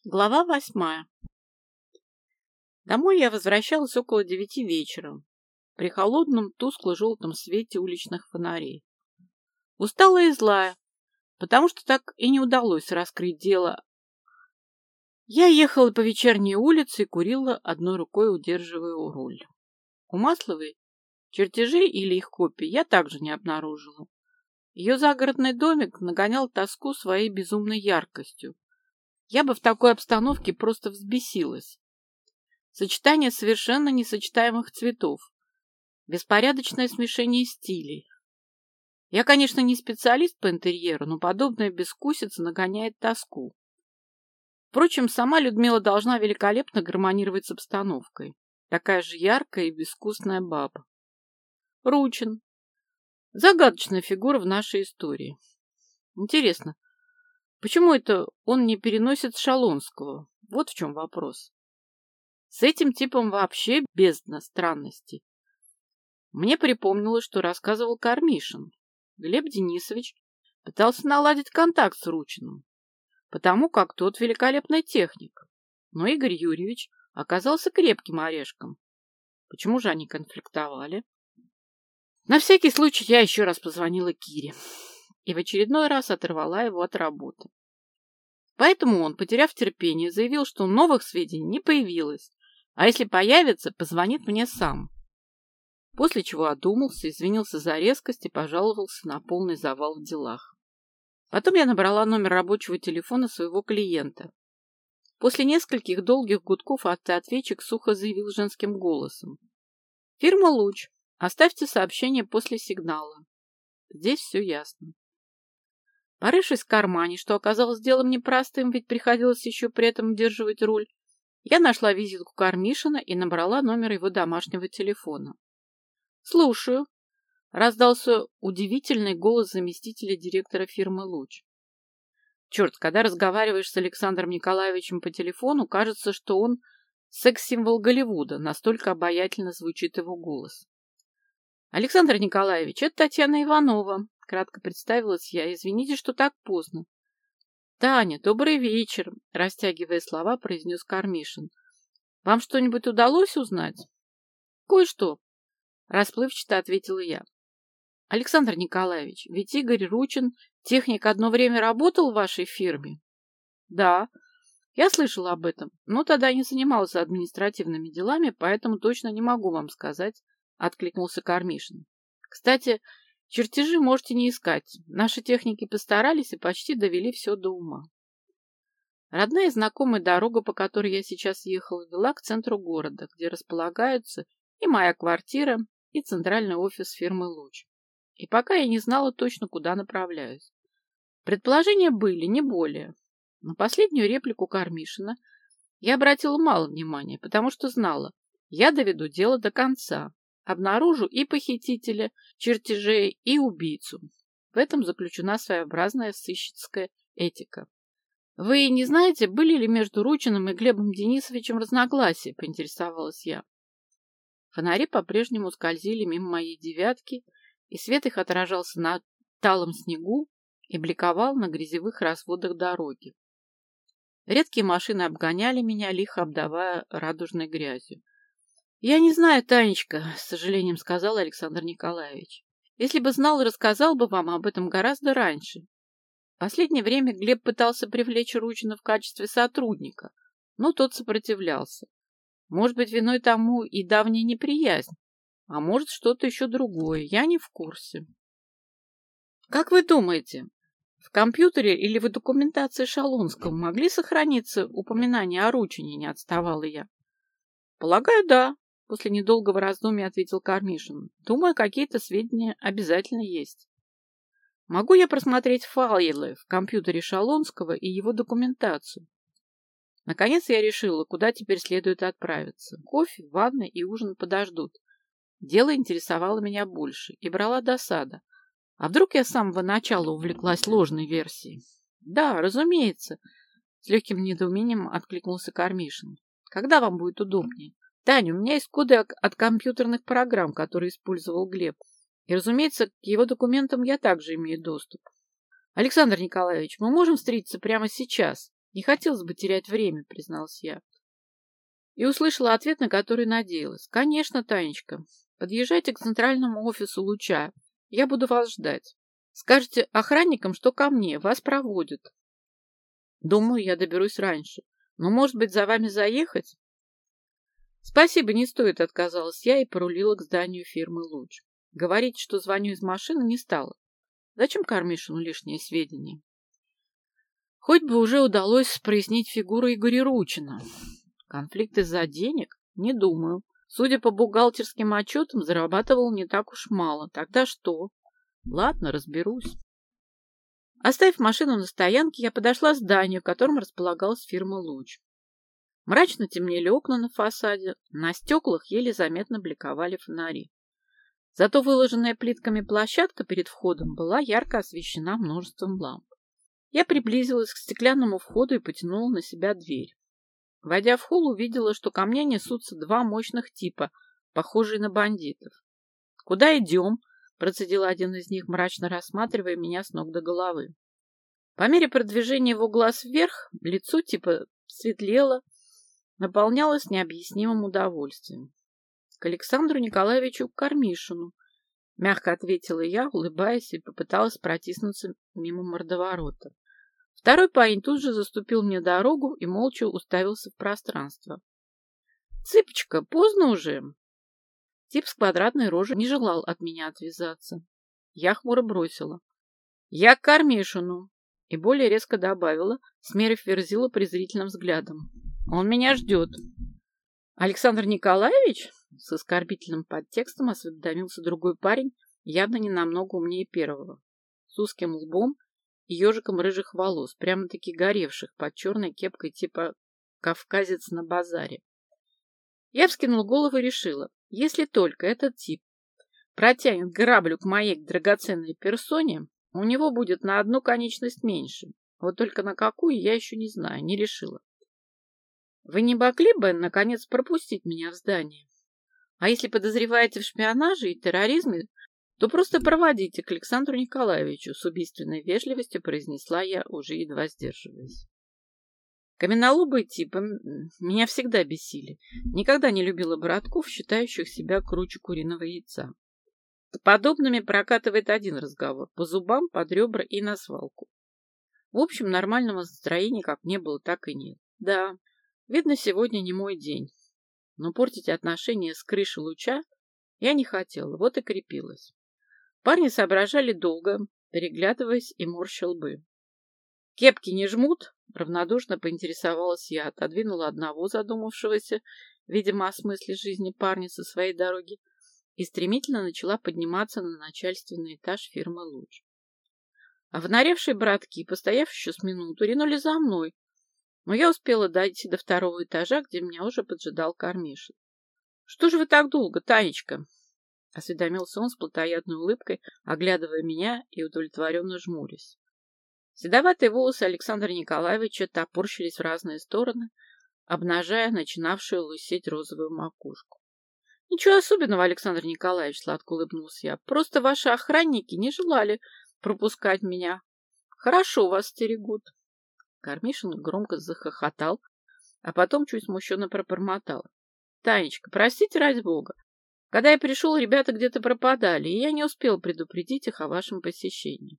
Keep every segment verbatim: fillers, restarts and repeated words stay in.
Глава восьмая. Домой я возвращалась около девяти вечера, при холодном, тускло-желтом свете уличных фонарей. Усталая и злая, потому что так и не удалось раскрыть дело. Я ехала по вечерней улице и курила, одной рукой удерживая руль. У Масловой чертежей или их копий я также не обнаружила. Ее загородный домик нагонял тоску своей безумной яркостью. Я бы в такой обстановке просто взбесилась. Сочетание совершенно несочетаемых цветов, беспорядочное смешение стилей. Я, конечно, не специалист по интерьеру, но подобная безвкусица нагоняет тоску. Впрочем, сама Людмила должна великолепно гармонировать с обстановкой. Такая же яркая и безвкусная баба. Ручин. Загадочная фигура в нашей истории. Интересно, почему это он не переносит Шалонского? Вот в чем вопрос. С этим типом вообще бездна странностей. Мне припомнилось, что рассказывал Кармишин. Глеб Денисович пытался наладить контакт с Ручиным, потому как тот великолепный техник. Но Игорь Юрьевич оказался крепким орешком. Почему же они конфликтовали? На всякий случай я еще раз позвонила Кире и в очередной раз оторвала его от работы. Поэтому он, потеряв терпение, заявил, что новых сведений не появилось, а если появится, позвонит мне сам. После чего одумался, извинился за резкость и пожаловался на полный завал в делах. Потом я набрала номер рабочего телефона своего клиента. После нескольких долгих гудков автоответчик сухо заявил женским голосом: «Фирма «Луч». Оставьте сообщение после сигнала». Здесь все ясно. Порывшись в кармане, что оказалось делом непростым, ведь приходилось еще при этом удерживать руль, я нашла визитку Кармишина и набрала номер его домашнего телефона. «Слушаю», — раздался удивительный голос заместителя директора фирмы «Луч». Черт, когда разговариваешь с Александром Николаевичем по телефону, кажется, что он секс-символ Голливуда, настолько обаятельно звучит его голос. «Александр Николаевич, это Татьяна Иванова», — кратко представилась я. «Извините, что так поздно». «Таня, добрый вечер», — растягивая слова, произнес Кармишин. «Вам что-нибудь удалось узнать?» «Кое-что», — расплывчато ответила я. «Александр Николаевич, ведь Игорь Ручин, техник, одно время работал в вашей фирме?» «Да, я слышала об этом, но тогда не занимался административными делами, поэтому точно не могу вам сказать», — откликнулся Кармишин. «Кстати, чертежи можете не искать. Наши техники постарались и почти довели все до ума». Родная и знакомая дорога, по которой я сейчас ехала, вела к центру города, где располагаются и моя квартира, и центральный офис фирмы «Луч». И пока я не знала точно, куда направляюсь. Предположения были, не более. На последнюю реплику Кармишина я обратила мало внимания, потому что знала, я доведу дело до конца. Обнаружу и похитителя чертежей, и убийцу. В этом заключена своеобразная сыщицкая этика. «Вы не знаете, были ли между Ручиным и Глебом Денисовичем разногласия?» — поинтересовалась я. Фонари по-прежнему скользили мимо моей девятки, и свет их отражался на талом снегу и бликовал на грязевых разводах дороги. Редкие машины обгоняли меня, лихо обдавая радужной грязью. «Я не знаю, Танечка», — с сожалением сказал Александр Николаевич. «Если бы знал, рассказал бы вам об этом гораздо раньше. В последнее время Глеб пытался привлечь Ручина в качестве сотрудника, но тот сопротивлялся. Может быть, виной тому и давняя неприязнь, а может, что-то еще другое, я не в курсе». «Как вы думаете, в компьютере или в документации Шалонского могли сохраниться упоминания о Ручине?» — не отставала я. «Полагаю, да», — после недолгого раздумья ответил Кармишин. «Думаю, какие-то сведения обязательно есть». «Могу я просмотреть файлы в компьютере Шалонского и его документацию?» Наконец я решила, куда теперь следует отправиться. Кофе, ванна и ужин подождут. Дело интересовало меня больше и брала досада. А вдруг я с самого начала увлеклась ложной версией? «Да, разумеется», — с легким недоумением откликнулся Кармишин. «Когда вам будет удобнее?» «Таня, у меня есть коды от компьютерных программ, которые использовал Глеб. И, разумеется, к его документам я также имею доступ». «Александр Николаевич, мы можем встретиться прямо сейчас?» Не хотелось бы терять время, призналась я. И услышала ответ, на который надеялась. Конечно, Танечка, подъезжайте к центральному офису Луча. Я буду вас ждать. Скажите охранникам, что ко мне, вас проводят. Думаю, я доберусь раньше. Но, может быть, за вами заехать? Спасибо, не стоит, отказалась я и порулила к зданию фирмы «Луч». Говорить, что звоню из машины, не стала. Зачем Кармишину лишние сведения? Хоть бы уже удалось прояснить фигуру Игоря Ручина. Конфликт из-за денег? Не думаю. Судя по бухгалтерским отчетам, зарабатывал не так уж мало. Тогда что? Ладно, разберусь. Оставив машину на стоянке, я подошла к зданию, в котором располагалась фирма «Луч». Мрачно темнели окна на фасаде, на стеклах еле заметно бликовали фонари. Зато выложенная плитками площадка перед входом была ярко освещена множеством ламп. Я приблизилась к стеклянному входу и потянула на себя дверь. Войдя в холл, увидела, что ко мне несутся два мощных типа, похожие на бандитов. «Куда идем?» – процедил один из них, мрачно рассматривая меня с ног до головы. По мере продвижения его глаз вверх, лицо типа светлело, наполнялось необъяснимым удовольствием. «К Александру Николаевичу Кармишину», – мягко ответила я, улыбаясь, и попыталась протиснуться мимо мордоворота. Второй парень тут же заступил мне дорогу и молча уставился в пространство. «Цыпочка, поздно уже!» Тип с квадратной рожей не желал от меня отвязаться. Я хмуро бросила. «Я к Кармишину!» И более резко добавила, смерив Верзила презрительным взглядом. «Он меня ждет!» «Александр Николаевич?» С оскорбительным подтекстом осведомился другой парень, явно не намного умнее первого, с узким лбом и ежиком рыжих волос, прямо-таки горевших под черной кепкой типа «кавказец на базаре». Я вскинула голову и решила, если только этот тип протянет граблю к моей драгоценной персоне, у него будет на одну конечность меньше. Вот только на какую, я еще не знаю, не решила. Вы не могли бы, наконец, пропустить меня в здание? А если подозреваете в шпионаже и терроризме, то просто проводите к Александру Николаевичу, с убийственной вежливостью произнесла я, уже едва сдерживаясь. Каменолобые типы меня всегда бесили. Никогда не любила братков, считающих себя круче куриного яйца. С подобными прокатывает один разговор. По зубам, под ребра и на свалку. В общем, нормального настроения как не было, так и нет. Да, видно, сегодня не мой день. Но портить отношения с крышей Луча я не хотела, вот и крепилась. Парни соображали долго, переглядываясь и морща лбы. «Кепки не жмут?» — равнодушно поинтересовалась я, отодвинула одного задумавшегося, видимо, о смысле жизни парня со своей дороги, и стремительно начала подниматься на начальственный этаж фирмы «Луч». А внаревшие братки, постояв еще с минуту, ринули за мной, но я успела дойти до второго этажа, где меня уже поджидал Кармишин. «Что же вы так долго, Танечка?» — осведомился он с плотоядной улыбкой, оглядывая меня и удовлетворенно жмурясь. Седоватые волосы Александра Николаевича топорщились в разные стороны, обнажая начинавшую лысеть розовую макушку. — Ничего особенного, Александр Николаевич, — сладко улыбнулся я. — Просто ваши охранники не желали пропускать меня. Хорошо вас стерегут. Кармишин громко захохотал, а потом чуть смущенно пробормотал. — Танечка, простите ради бога. Когда я пришел, ребята где-то пропадали, и я не успел предупредить их о вашем посещении.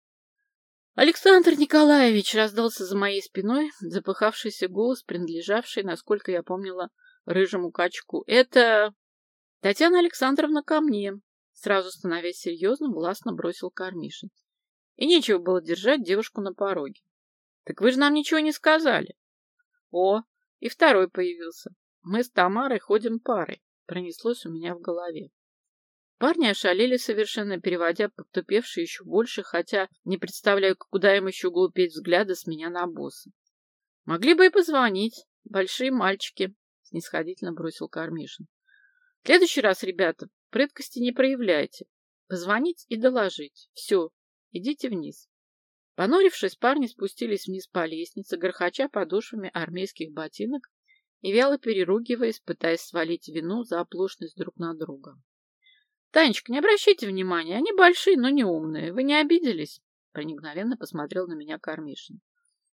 Александр Николаевич, раздался за моей спиной запыхавшийся голос, принадлежавший, насколько я помнила, рыжему качку. Это Татьяна Александровна ко мне, сразу становясь серьезным, властно бросил Кармишин. И нечего было держать девушку на пороге. Так вы же нам ничего не сказали. О, и второй появился. Мы с Тамарой ходим парой, пронеслось у меня в голове. Парни ошалели совершенно, переводя потупевшие еще больше, хотя не представляю, куда им еще глупеть взгляды с меня на босса. — Могли бы и позвонить. Большие мальчики, — снисходительно бросил Кармишин. — В следующий раз, ребята, прыткости не проявляйте. Позвонить и доложить. Все, идите вниз. Понурившись, парни спустились вниз по лестнице, грохоча подошвами армейских ботинок и вяло переругиваясь, пытаясь свалить вину за оплошность друг на друга. Танечка, не обращайте внимания, они большие, но не умные. Вы не обиделись? Проникновенно посмотрел на меня Кармишин.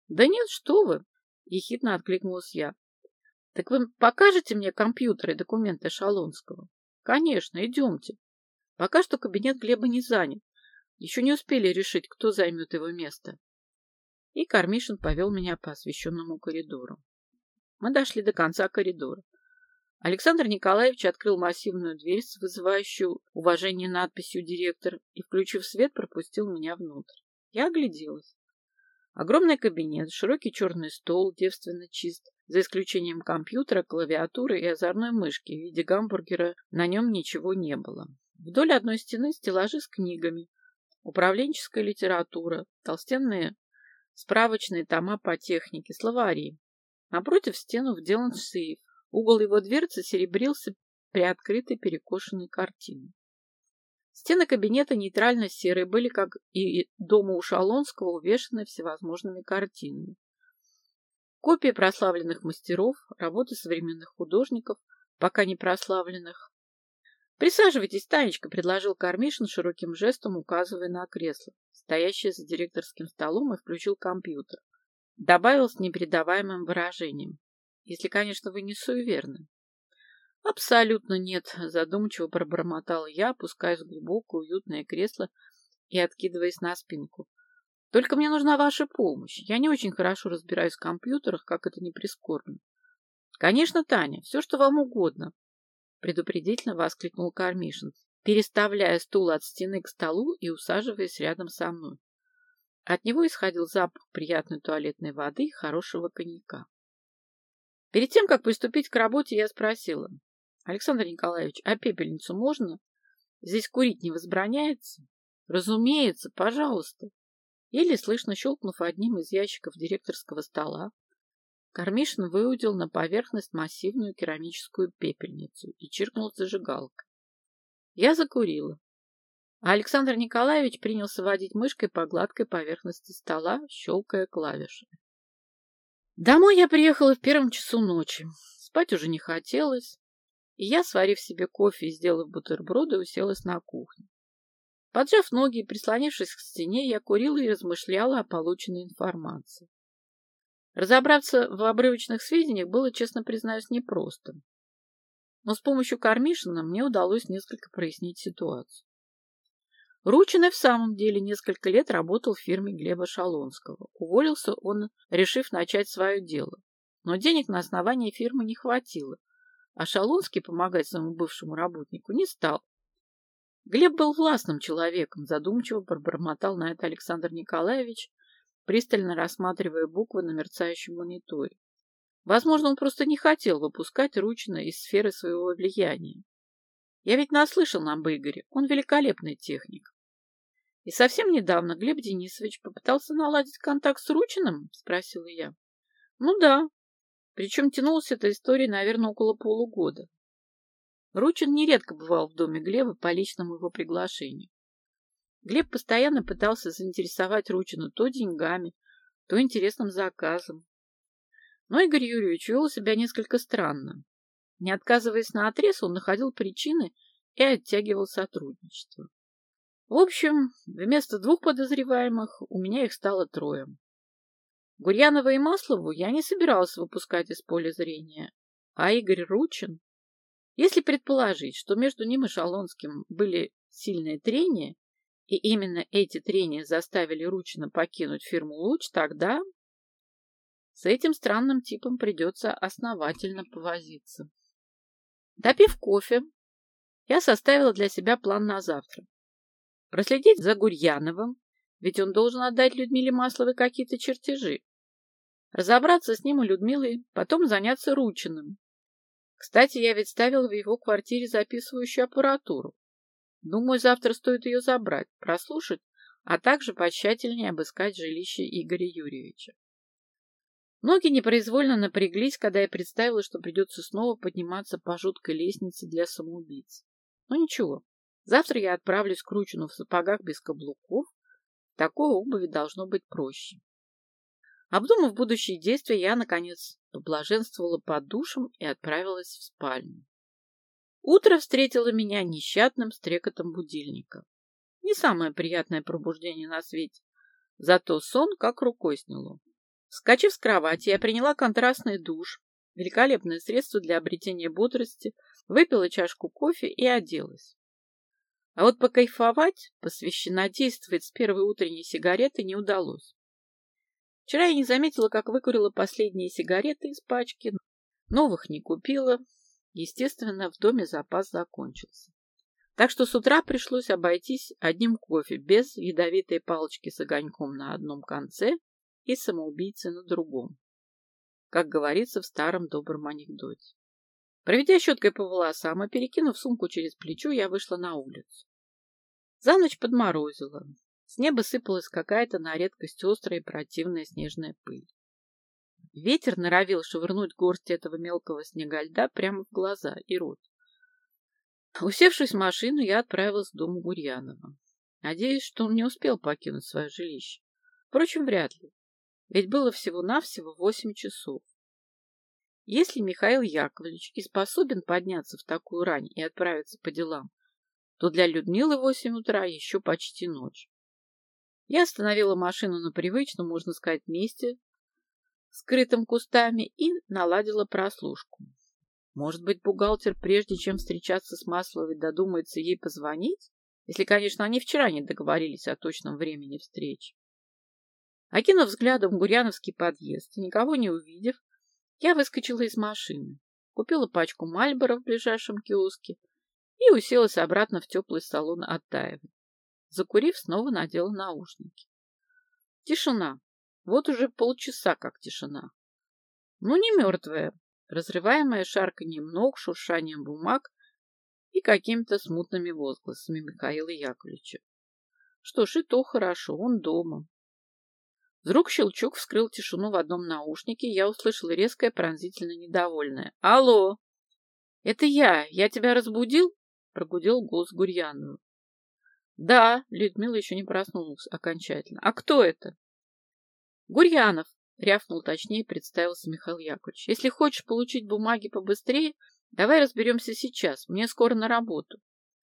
Да нет, что вы, ехидно откликнулась я. Так вы покажете мне компьютер и документы Шалонского? Конечно, идемте. Пока что кабинет Глеба не занят. Еще не успели решить, кто займет его место. И Кармишин повел меня по освещенному коридору. Мы дошли до конца коридора. Александр Николаевич открыл массивную дверь с вызывающей уважение надписью «Директор» и, включив свет, пропустил меня внутрь. Я огляделась. Огромный кабинет, широкий черный стол, девственно чист, за исключением компьютера, клавиатуры и озорной мышки. В виде гамбургера на нем ничего не было. Вдоль одной стены стеллажи с книгами, управленческая литература, толстенные справочные тома по технике, словари. Напротив стену вделан сейф. Угол его дверцы серебрился приоткрытой перекошенной картиной. Стены кабинета нейтрально-серые были, как и дома у Шалонского, увешаны всевозможными картинами. Копии прославленных мастеров, работы современных художников, пока не прославленных. «Присаживайтесь, Танечка», — предложил Кармишин широким жестом, указывая на кресло, стоящее за директорским столом, и включил компьютер. Добавил с непередаваемым выражением. «Если, конечно, вы не суеверны». «Абсолютно нет», — задумчиво пробормотала я, опускаясь в глубокое уютное кресло и откидываясь на спинку. «Только мне нужна ваша помощь. Я не очень хорошо разбираюсь в компьютерах, как это ни прискорбно». «Конечно, Таня, все, что вам угодно», — предупредительно воскликнул Кармишин, переставляя стул от стены к столу и усаживаясь рядом со мной. От него исходил запах приятной туалетной воды и хорошего коньяка. Перед тем, как приступить к работе, я спросила: «Александр Николаевич, а пепельницу можно? Здесь курить не возбраняется?» «Разумеется, пожалуйста». Еле слышно щелкнув одним из ящиков директорского стола, Кармишин выудил на поверхность массивную керамическую пепельницу и чиркнул зажигалкой. Я закурила, а Александр Николаевич принялся водить мышкой по гладкой поверхности стола, щелкая клавишами. Домой я приехала в первом часу ночи. Спать уже не хотелось, и я, сварив себе кофе и сделав бутерброды, уселась на кухню. Поджав ноги и прислонившись к стене, я курила и размышляла о полученной информации. Разобраться в обрывочных сведениях было, честно признаюсь, непросто. Но с помощью Кармишина мне удалось несколько прояснить ситуацию. Ручин и в самом деле несколько лет работал в фирме Глеба Шалонского. Уволился он, решив начать свое дело. Но денег на основание фирмы не хватило, а Шалонский помогать своему бывшему работнику не стал. Глеб был властным человеком, задумчиво пробормотал на это Александр Николаевич, пристально рассматривая буквы на мерцающем мониторе. Возможно, он просто не хотел выпускать Ручина из сферы своего влияния. Я ведь наслышан об Игоре, он великолепный техник. И совсем недавно Глеб Денисович попытался наладить контакт с Ручиным, спросила я. Ну да, причем тянулась эта история, наверное, около полугода. Ручин нередко бывал в доме Глеба по личному его приглашению. Глеб постоянно пытался заинтересовать Ручина то деньгами, то интересным заказом. Но Игорь Юрьевич вел себя несколько странно. Не отказываясь наотрез, он находил причины и оттягивал сотрудничество. В общем, вместо двух подозреваемых у меня их стало трое. Гурьянова и Маслову я не собиралась выпускать из поля зрения, а Игорь Ручин... Если предположить, что между ним и Шалонским были сильные трения, и именно эти трения заставили Ручина покинуть фирму «Луч», тогда с этим странным типом придется основательно повозиться. Допив кофе, я составила для себя план на завтра. Проследить за Гурьяновым, ведь он должен отдать Людмиле Масловой какие-то чертежи. Разобраться с ним и Людмилой, потом заняться Ручиным. Кстати, я ведь ставила в его квартире записывающую аппаратуру. Думаю, завтра стоит ее забрать, прослушать, а также потщательнее обыскать жилище Игоря Юрьевича. Ноги непроизвольно напряглись, когда я представила, что придется снова подниматься по жуткой лестнице для самоубийц. Но ничего, завтра я отправлюсь к Ручину в сапогах без каблуков. Такой обуви должно быть проще. Обдумав будущие действия, я, наконец, поблаженствовала под душем и отправилась в спальню. Утро встретило меня нещадным стрекотом будильника. Не самое приятное пробуждение на свете, зато сон как рукой сняло. Вскочив с кровати, я приняла контрастный душ, великолепное средство для обретения бодрости, выпила чашку кофе и оделась. А вот покайфовать, посвященнодействовать с первой утренней сигареты не удалось. Вчера я не заметила, как выкурила последние сигареты из пачки, новых не купила. Естественно, в доме запас закончился. Так что с утра пришлось обойтись одним кофе, без ядовитой палочки с огоньком на одном конце и самоубийцы на другом, как говорится в старом добром анекдоте. Проведя щеткой по волосам и перекинув сумку через плечо, я вышла на улицу. За ночь подморозило. С неба сыпалась какая-то на редкость острая и противная снежная пыль. Ветер норовил швырнуть горсть этого мелкого снега льда прямо в глаза и рот. Усевшись в машину, я отправилась к дому Гурьянова. Надеюсь, что он не успел покинуть свое жилище. Впрочем, вряд ли. Ведь было всего-навсего восемь часов. Если Михаил Яковлевич и способен подняться в такую рань и отправиться по делам, то для Людмилы восемь утра еще почти ночь. Я остановила машину на привычном, можно сказать, месте, скрытым кустами, и наладила прослушку. Может быть, бухгалтер, прежде чем встречаться с Масловой, додумается ей позвонить, если, конечно, они вчера не договорились о точном времени встречи. Окинув взглядом гурьяновский подъезд и никого не увидев, я выскочила из машины, купила пачку Мальборо в ближайшем киоске и уселась обратно в теплый салон Оттаевой. Закурив, снова надела наушники. Тишина. Вот уже полчаса как тишина. Ну, не мертвая, разрываемая шарканьем ног, шуршанием бумаг и какими-то смутными возгласами Михаила Яковлевича. Что ж, и то хорошо, он дома. Вдруг щелчок вскрыл тишину в одном наушнике, и я услышала резкое, пронзительно недовольное. «Алло! Это я! Я тебя разбудил?» — прогудел голос Гурьянова. «Да», — Людмила еще не проснулась окончательно. «А кто это?» «Гурьянов», — рявкнул точнее, представился Михаил Яковлевич. «Если хочешь получить бумаги побыстрее, давай разберемся сейчас. Мне скоро на работу».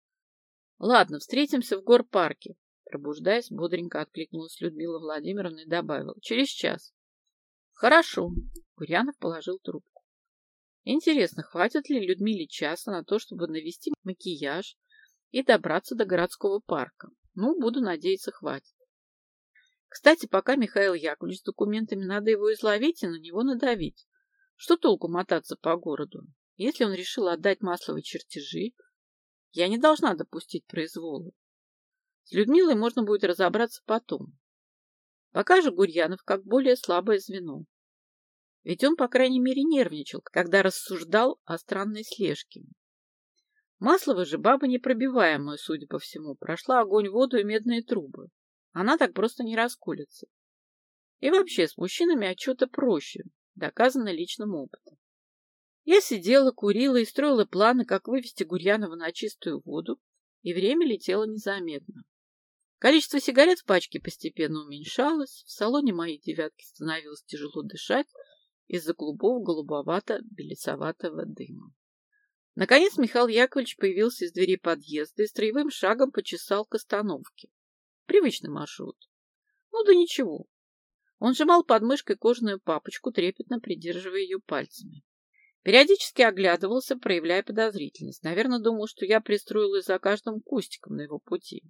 «Ладно, встретимся в горпарке», — пробуждаясь, бодренько откликнулась Людмила Владимировна и добавила. «Через час». «Хорошо», — Гурьянов положил трубку. «Интересно, хватит ли Людмиле часа на то, чтобы навести макияж и добраться до городского парка? Ну, буду надеяться, хватит. Кстати, пока Михаил Яковлевич с документами, надо его изловить и на него надавить. Что толку мотаться по городу? Если он решил отдать Масловой чертежи, я не должна допустить произвола. С Людмилой можно будет разобраться потом. Пока же Гурьянов как более слабое звено. Ведь он, по крайней мере, нервничал, когда рассуждал о странной слежке. Маслова же баба непробиваемая, судя по всему, прошла огонь, воду и медные трубы. Она так просто не расколется. И вообще, с мужчинами отчета проще, доказано личным опытом. Я сидела, курила и строила планы, как вывести Гурьянова на чистую воду, и время летело незаметно. Количество сигарет в пачке постепенно уменьшалось, в салоне моей девятки становилось тяжело дышать из-за клубов голубовато-белесоватого дыма. Наконец Михаил Яковлевич появился из двери подъезда и строевым шагом почесал к остановке. Привычный маршрут. Ну да ничего. Он сжимал под мышкой кожаную папочку, трепетно придерживая ее пальцами. Периодически оглядывался, проявляя подозрительность. Наверное, думал, что я пристроилась за каждым кустиком на его пути.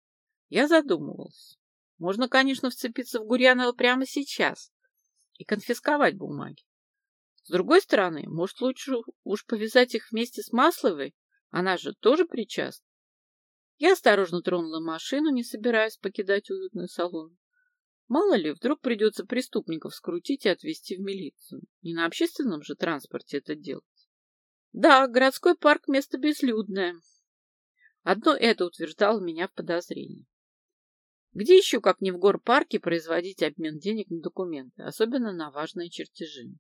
Я задумывался. Можно, конечно, вцепиться в Гурьянова прямо сейчас и конфисковать бумаги. С другой стороны, может, лучше уж повязать их вместе с Масловой? Она же тоже причастна. Я осторожно тронула машину, не собираясь покидать уютный салон. Мало ли, вдруг придется преступников скрутить и отвезти в милицию. Не на общественном же транспорте это делать. Да, городской парк – место безлюдное. Одно это утверждало меня в подозрении. Где еще, как не в горпарке, производить обмен денег на документы, особенно на важные чертежи?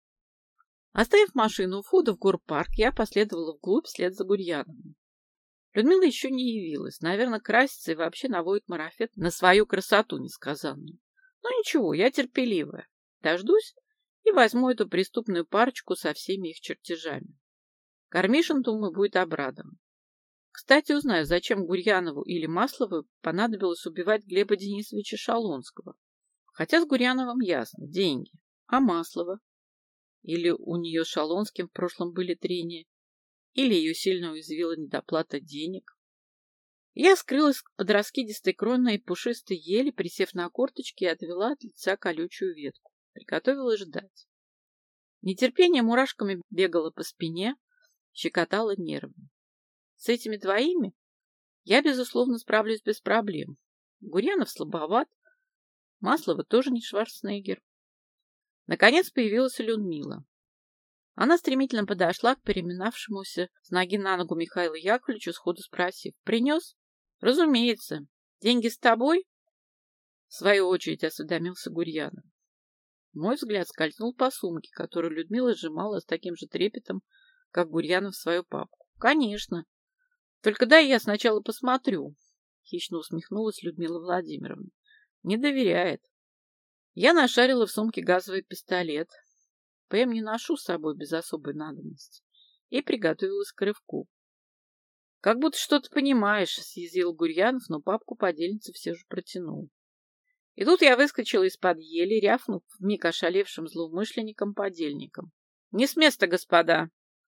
Оставив машину у входа в горпарк, я последовала вглубь вслед за Гурьяновым. Людмила еще не явилась. Наверное, красится и вообще наводит марафет на свою красоту несказанную. Но ничего, я терпеливая. Дождусь и возьму эту преступную парочку со всеми их чертежами. Кармишин, думаю, будет обрадован. Кстати, узнаю, зачем Гурьянову или Маслову понадобилось убивать Глеба Денисовича Шалонского. Хотя с Гурьяновым ясно, деньги. А Маслова? Или у нее с Шалонским в прошлом были трения, или ее сильно уязвила недоплата денег. Я скрылась под раскидистой кроной и пушистой ели, присев на корточки, и отвела от лица колючую ветку. Приготовилась ждать. Нетерпение мурашками бегало по спине, щекотало нервы. С этими двоими я, безусловно, справлюсь без проблем. Гурьянов слабоват, Маслова тоже не Шварценеггер. Наконец появилась Людмила. Она стремительно подошла к переминавшемуся с ноги на ногу Михаилу Яковлевичу, сходу спросив: «Принес?» «Разумеется. Деньги с тобой?» В свою очередь осведомился Гурьянов. Мой взгляд скользнул по сумке, которую Людмила сжимала с таким же трепетом, как Гурьянов свою папку. «Конечно. Только дай я сначала посмотрю», — хищно усмехнулась Людмила Владимировна. «Не доверяет». Я нашарила в сумке газовый пистолет. ПМ не ношу с собой без особой надобности. И приготовилась к рывку. «Как будто что-то понимаешь», — съязвил Гурьянов, но папку подельницы все же протянул. И тут я выскочила из-под ели, рявкнув вмиг ошалевшим злоумышленникам-подельникам: «Не с места, господа!»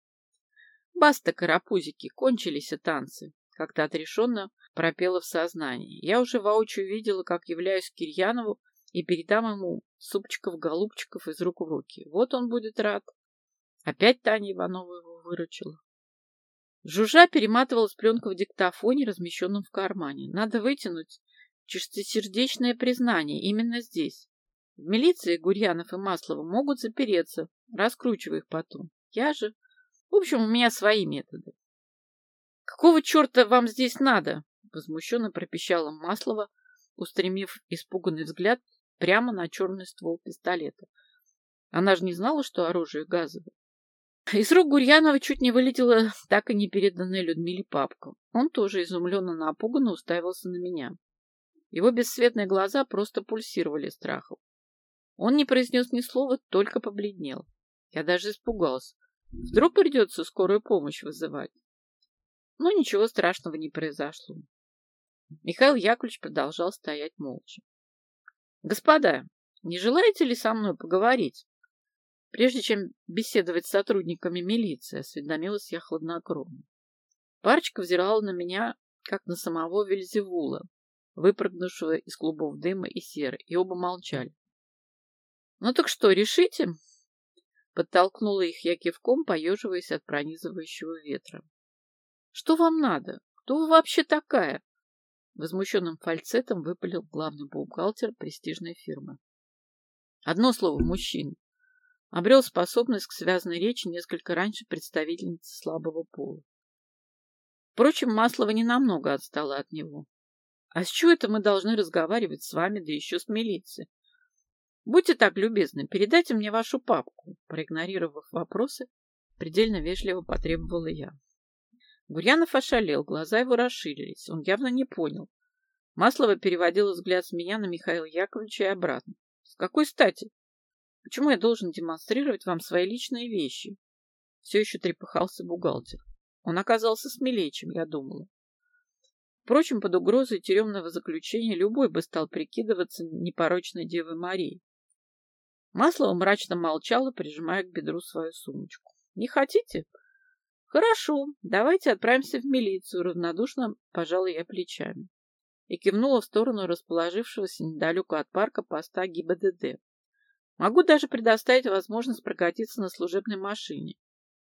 «Баста, карапузики, кончились и танцы», — как-то отрешенно пропела в сознании. Я уже воочию видела, как являюсь к Кирьянову и передам ему супчиков-голубчиков из рук в руки. Вот он будет рад. Опять Таня Иванова его выручила. Жужжа перематывалась пленка в диктофоне, размещенном в кармане. Надо вытянуть чистосердечное признание именно здесь. В милиции Гурьянов и Маслова могут запереться, раскручивая их потом. Я же... В общем, у меня свои методы. «Какого черта вам здесь надо?» — возмущенно пропищала Маслова, устремив испуганный взгляд прямо на черный ствол пистолета. Она же не знала, что оружие газовое. Из рук Гурьянова чуть не вылетела так и не переданная Людмиле папка. Он тоже изумленно напуганно уставился на меня. Его бесцветные глаза просто пульсировали страхом. Он не произнес ни слова, только побледнел. Я даже испугался. Вдруг придется скорую помощь вызывать. Но ничего страшного не произошло. Михаил Яковлевич продолжал стоять молча. «Господа, не желаете ли со мной поговорить?» Прежде чем беседовать с сотрудниками милиции, осведомилась я хладнокровно. Парочка взирала на меня, как на самого Вельзевула, выпрыгнувшего из клубов дыма и серы, и оба молчали. «Ну так что, решите?» Подтолкнула их я кивком, поеживаясь от пронизывающего ветра. «Что вам надо? Кто вы вообще такая?» Возмущенным фальцетом выпалил главный бухгалтер престижной фирмы. Одно слово: мужчина. Обрел способность к связанной речи несколько раньше представительницы слабого пола. Впрочем, Маслова ненамного отстала от него. «А с чего это мы должны разговаривать с вами, да еще с милицией? Будьте так любезны, передайте мне вашу папку», проигнорировав вопросы, предельно вежливо потребовала я. Гурьянов ошалел, глаза его расширились. Он явно не понял. Маслова переводила взгляд с меня на Михаила Яковлевича и обратно. «С какой стати? Почему я должен демонстрировать вам свои личные вещи?» Все еще трепыхался бухгалтер. Он оказался смелее, чем я думала. Впрочем, под угрозой тюремного заключения любой бы стал прикидываться непорочной Девой Марией. Маслова мрачно молчала, прижимая к бедру свою сумочку. «Не хотите? Хорошо, давайте отправимся в милицию», равнодушно пожала я плечами и кивнула в сторону расположившегося недалеко от парка поста ГИБДД. «Могу даже предоставить возможность прокатиться на служебной машине.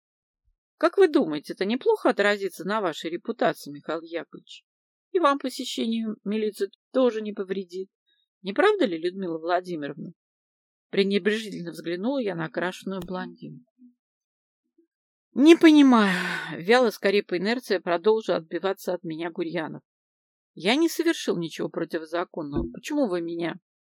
Как вы думаете, это неплохо отразится на вашей репутации, Михаил Яковлевич? И вам посещение милиции тоже не повредит. Не правда ли, Людмила Владимировна?» Пренебрежительно взглянула я на окрашенную блондинку. «Не понимаю», — вяло, скорее по инерции, продолжил отбиваться от меня Гурьянов. «Я не совершил ничего противозаконного. Почему вы меня...»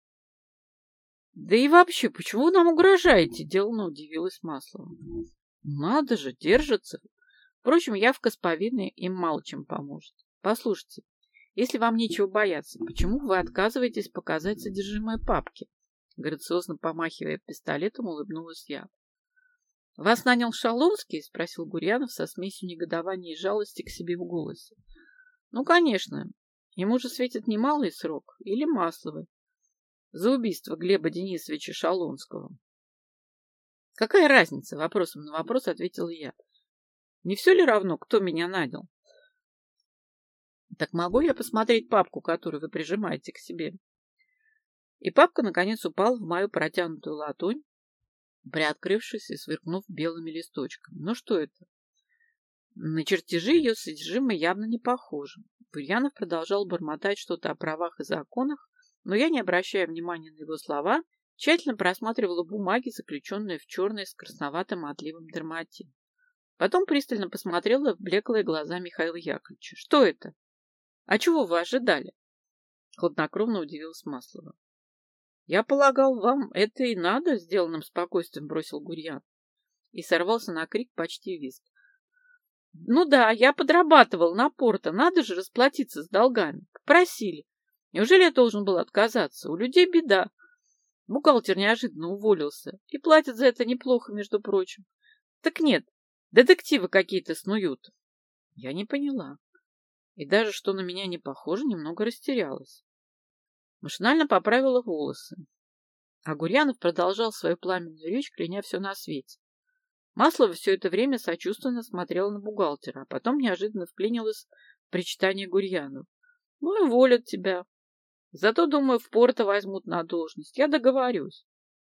«Да и вообще, почему вы нам угрожаете?» — деланно удивилась Маслова. «Надо же, держится. Впрочем, явка с повинной им мало чем поможет. Послушайте, если вам нечего бояться, почему вы отказываетесь показать содержимое папки?» Грациозно помахивая пистолетом, улыбнулась я. «Вас нанял Шалонский?» — спросил Гурьянов со смесью негодования и жалости к себе в голосе. «Ну, конечно. Ему же светит немалый срок. Или Масловой. за убийство Глеба Денисовича Шалонского. Какая разница? Вопросом на вопрос ответила я. Не все ли равно, кто меня нанял? Так могу я посмотреть папку, которую вы прижимаете к себе? И папка, наконец, упала в мою протянутую ладонь, приоткрывшись и сверкнув белыми листочками. Ну что это? На чертежи ее содержимое явно не похоже. Бурьянов продолжал бормотать что-то о правах и законах, но я, не обращая внимания на его слова, тщательно просматривала бумаги, заключенные в черный с красноватым отливом дерматин. Потом пристально посмотрела в блеклые глаза Михаила Яковлевича. Что это? А чего вы ожидали? Хладнокровно удивилась Маслова. Я полагал, вам это и надо, сделанным спокойствием бросил Гурьян. И сорвался на крик, почти визг. Ну да, я подрабатывал на порто, надо же расплатиться с долгами. Просили. Неужели я должен был отказаться? У людей беда. Бухгалтер неожиданно уволился. И платят за это неплохо, между прочим. Так нет, детективы какие-то снуют. Я не поняла. И даже, что на меня не похоже, немного растерялась. Машинально поправила волосы. А Гурьянов продолжал свою пламенную речь, кляня все на свете. Маслова все это время сочувственно смотрела на бухгалтера, а потом неожиданно вклинилась в причитание Гурьяну. Ну и волят тебя. Зато, думаю, в порто возьмут на должность. Я договорюсь.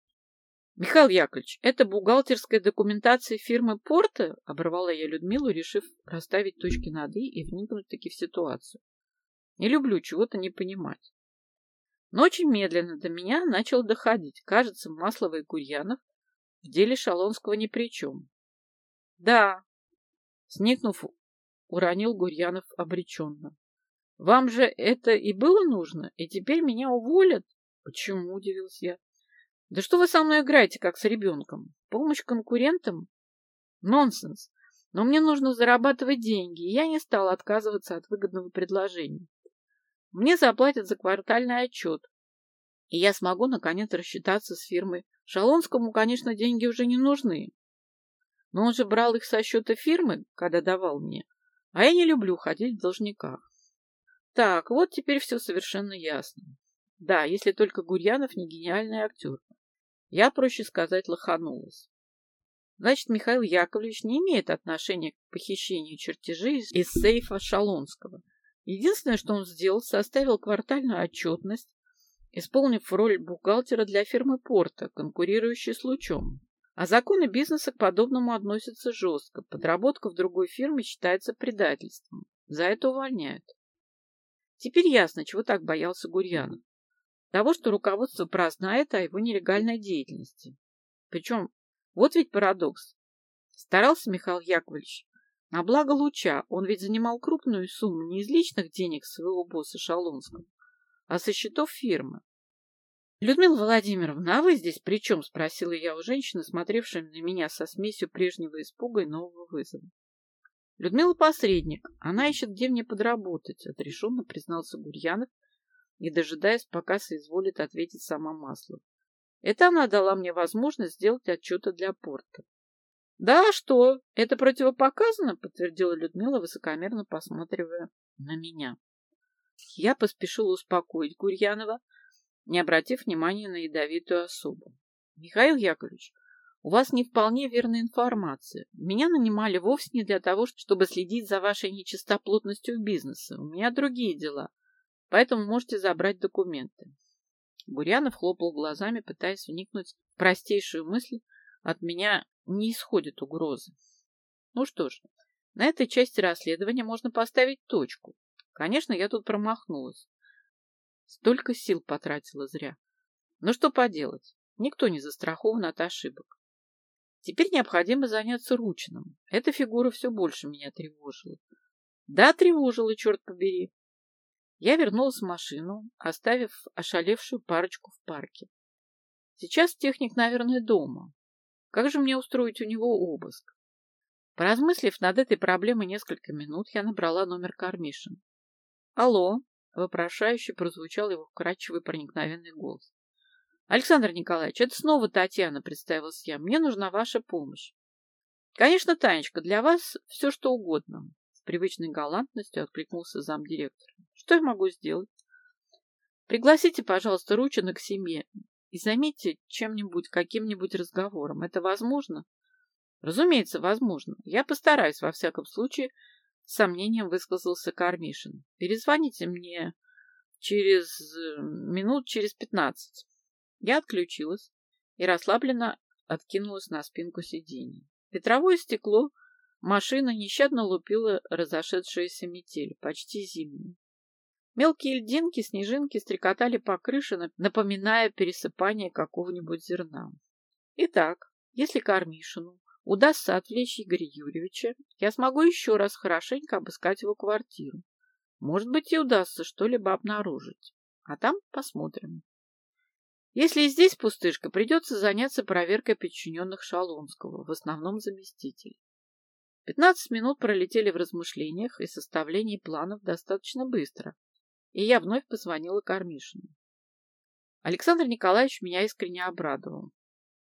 Михаил Яковлевич, это бухгалтерская документация фирмы Порто? Оборвала я Людмилу, решив расставить точки над «и» и вникнуть таки в ситуацию. Не люблю чего-то не понимать. Но очень медленно до меня начало доходить. Кажется, Маслова и Гурьянов в деле Шалонского ни при чем. Да, сникнув, уронил Гурьянов обреченно. Вам же это и было нужно? И теперь меня уволят? Почему, удивился я. Да что вы со мной играете, как с ребенком? Помощь конкурентам? Нонсенс. Но мне нужно зарабатывать деньги, и я не стала отказываться от выгодного предложения. Мне заплатят за квартальный отчет, и я смогу, наконец, рассчитаться с фирмой. Шалонскому, конечно, деньги уже не нужны. Но он же брал их со счета фирмы, когда давал мне. А я не люблю ходить в должниках. Так, вот теперь все совершенно ясно. Да, если только Гурьянов не гениальный актер. Я, проще сказать, лоханулась. Значит, Михаил Яковлевич не имеет отношения к похищению чертежей из сейфа Шалонского. Единственное, что он сделал, составил квартальную отчетность, исполнив роль бухгалтера для фирмы Порто, конкурирующей с Лучом. А законы бизнеса к подобному относятся жестко. Подработка в другой фирме считается предательством. За это увольняют. Теперь ясно, чего так боялся Гурьянов. Того, что руководство прознает о его нелегальной деятельности. Причем, вот ведь парадокс. Старался Михаил Яковлевич на благо Луча. Он ведь занимал крупную сумму не из личных денег своего босса Шалонского, а со счетов фирмы. «Людмила Владимировна, а вы здесь при чем?» — спросила я у женщины, смотревшей на меня со смесью прежнего испуга и нового вызова. «Людмила посредник. Она ищет, где мне подработать», — отрешенно признался Гурьянов, не дожидаясь, пока соизволит ответить сама Маслова. «Это она дала мне возможность сделать отчеты для порта». «Да, а что? Это противопоказано?» — подтвердила Людмила, высокомерно посматривая на меня. Я поспешила успокоить Гурьянова, не обратив внимания на ядовитую особу. «Михаил Яковлевич, у вас не вполне верная информация. Меня нанимали вовсе не для того, чтобы следить за вашей нечистоплотностью в бизнесе. У меня другие дела, поэтому можете забрать документы». Гурьянов хлопал глазами, пытаясь вникнуть в простейшую мысль. От меня не исходит угрозы. Ну что ж, на этой части расследования можно поставить точку. Конечно, я тут промахнулась. Столько сил потратила зря. Но что поделать? Никто не застрахован от ошибок. Теперь необходимо заняться Ручиным. Эта фигура все больше меня тревожила. Да, тревожила, черт побери. Я вернулась в машину, оставив ошалевшую парочку в парке. Сейчас техник, наверное, дома. Как же мне устроить у него обыск? Поразмыслив над этой проблемой несколько минут, я набрала номер Кармишина. «Алло!» — вопрошающе прозвучал его вкрадчивый проникновенный голос. «Александр Николаевич, это снова Татьяна», — представилась я. «Мне нужна ваша помощь». «Конечно, Танечка, для вас все что угодно», — с привычной галантностью откликнулся замдиректора. «Что я могу сделать?» Пригласите, пожалуйста, Ручина к семье и заметьте чем-нибудь, каким-нибудь разговором. Это возможно? Разумеется, возможно. Я постараюсь, во всяком случае, с сомнением высказался Кармишин. Перезвоните мне через минут через пятнадцать. Я отключилась и расслабленно откинулась на спинку сиденья. Ветровое стекло машины нещадно лупила разошедшаяся метель, почти зимняя. Мелкие льдинки, снежинки стрекотали по крыше, напоминая пересыпание какого-нибудь зерна. Итак, если Кармишину удастся отвлечь Игоря Юрьевича, я смогу еще раз хорошенько обыскать его квартиру. Может быть, и удастся что-либо обнаружить. А там посмотрим. Если и здесь пустышка, придется заняться проверкой подчиненных Шалунского, в основном заместителей. Пятнадцать минут пролетели в размышлениях и составлении планов достаточно быстро, и я вновь позвонила Кармишину. Александр Николаевич меня искренне обрадовал.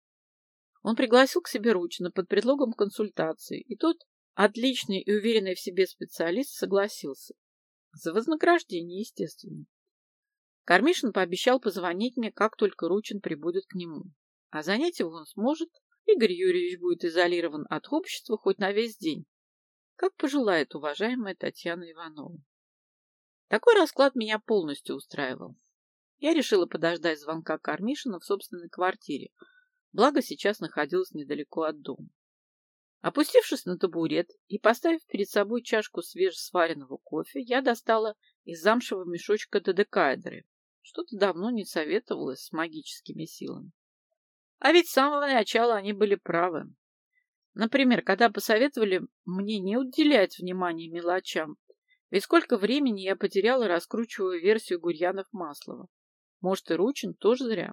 Он пригласил к себе Ручина под предлогом консультации, и тот, отличный и уверенный в себе специалист, согласился. За вознаграждение, естественно. Кармишин пообещал позвонить мне, как только Ручин прибудет к нему. А занять его он сможет. Игорь Юрьевич будет изолирован от общества хоть на весь день. Как пожелает уважаемая Татьяна Иванова. Такой расклад меня полностью устраивал. Я решила подождать звонка Кармишина в собственной квартире, благо сейчас находилась недалеко от дома. Опустившись на табурет и поставив перед собой чашку свежесваренного кофе, я достала из замшевого мешочка додекаэдры. Что-то давно не советовалось с магическими силами. А ведь с самого начала они были правы. Например, когда посоветовали мне не уделять внимания мелочам, ведь сколько времени я потеряла, раскручивая версию Гурьянов-Маслова. Может, и Ручин тоже зря.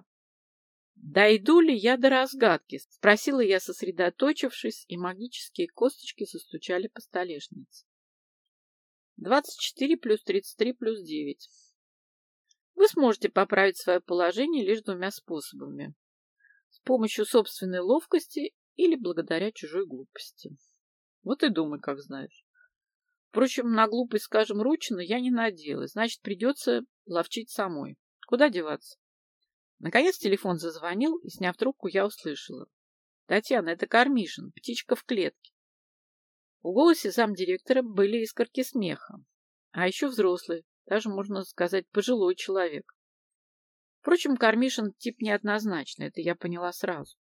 «Дойду ли я до разгадки?» — спросила я, сосредоточившись, и магические косточки застучали по столешнице. двадцать четыре плюс тридцать три плюс девять. Вы сможете поправить свое положение лишь двумя способами. С помощью собственной ловкости или благодаря чужой глупости. Вот и думай, как знаешь. Впрочем, на глупость, скажем, Ручина я не надеялась, значит, придется ловчить самой. Куда деваться? Наконец телефон зазвонил, и, сняв трубку, я услышала. «Татьяна, это Кармишин, птичка в клетке». В голосе замдиректора были искорки смеха. А еще взрослый, даже, можно сказать, пожилой человек. Впрочем, Кармишин тип неоднозначный, это я поняла сразу.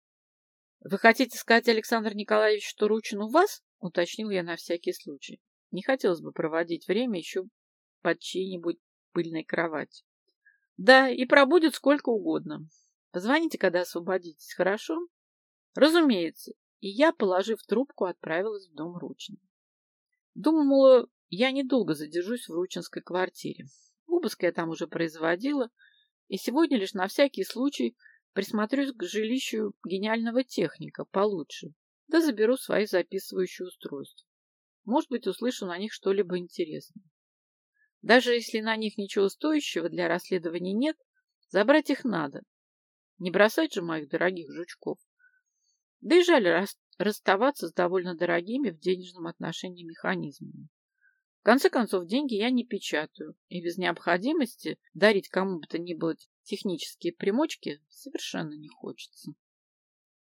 «Вы хотите сказать, Александр Николаевич, что Ручин у вас?» — уточнил я на всякий случай. Не хотелось бы проводить время еще под чьей-нибудь пыльной кровати. «Да, и пробудет сколько угодно. Позвоните, когда освободитесь, хорошо?» «Разумеется». И я, положив трубку, отправилась в дом Ручина. Думала, я недолго задержусь в Ручинской квартире. Обыск я там уже производила, и сегодня лишь на всякий случай присмотрюсь к жилищу гениального техника получше, да заберу свои записывающие устройства. Может быть, услышу на них что-либо интересное. Даже если на них ничего стоящего для расследования нет, забрать их надо. Не бросать же моих дорогих жучков. Да и жаль рас расставаться с довольно дорогими в денежном отношении механизмами. В конце концов, деньги я не печатаю, и без необходимости дарить кому бы то ни было технические примочки совершенно не хочется.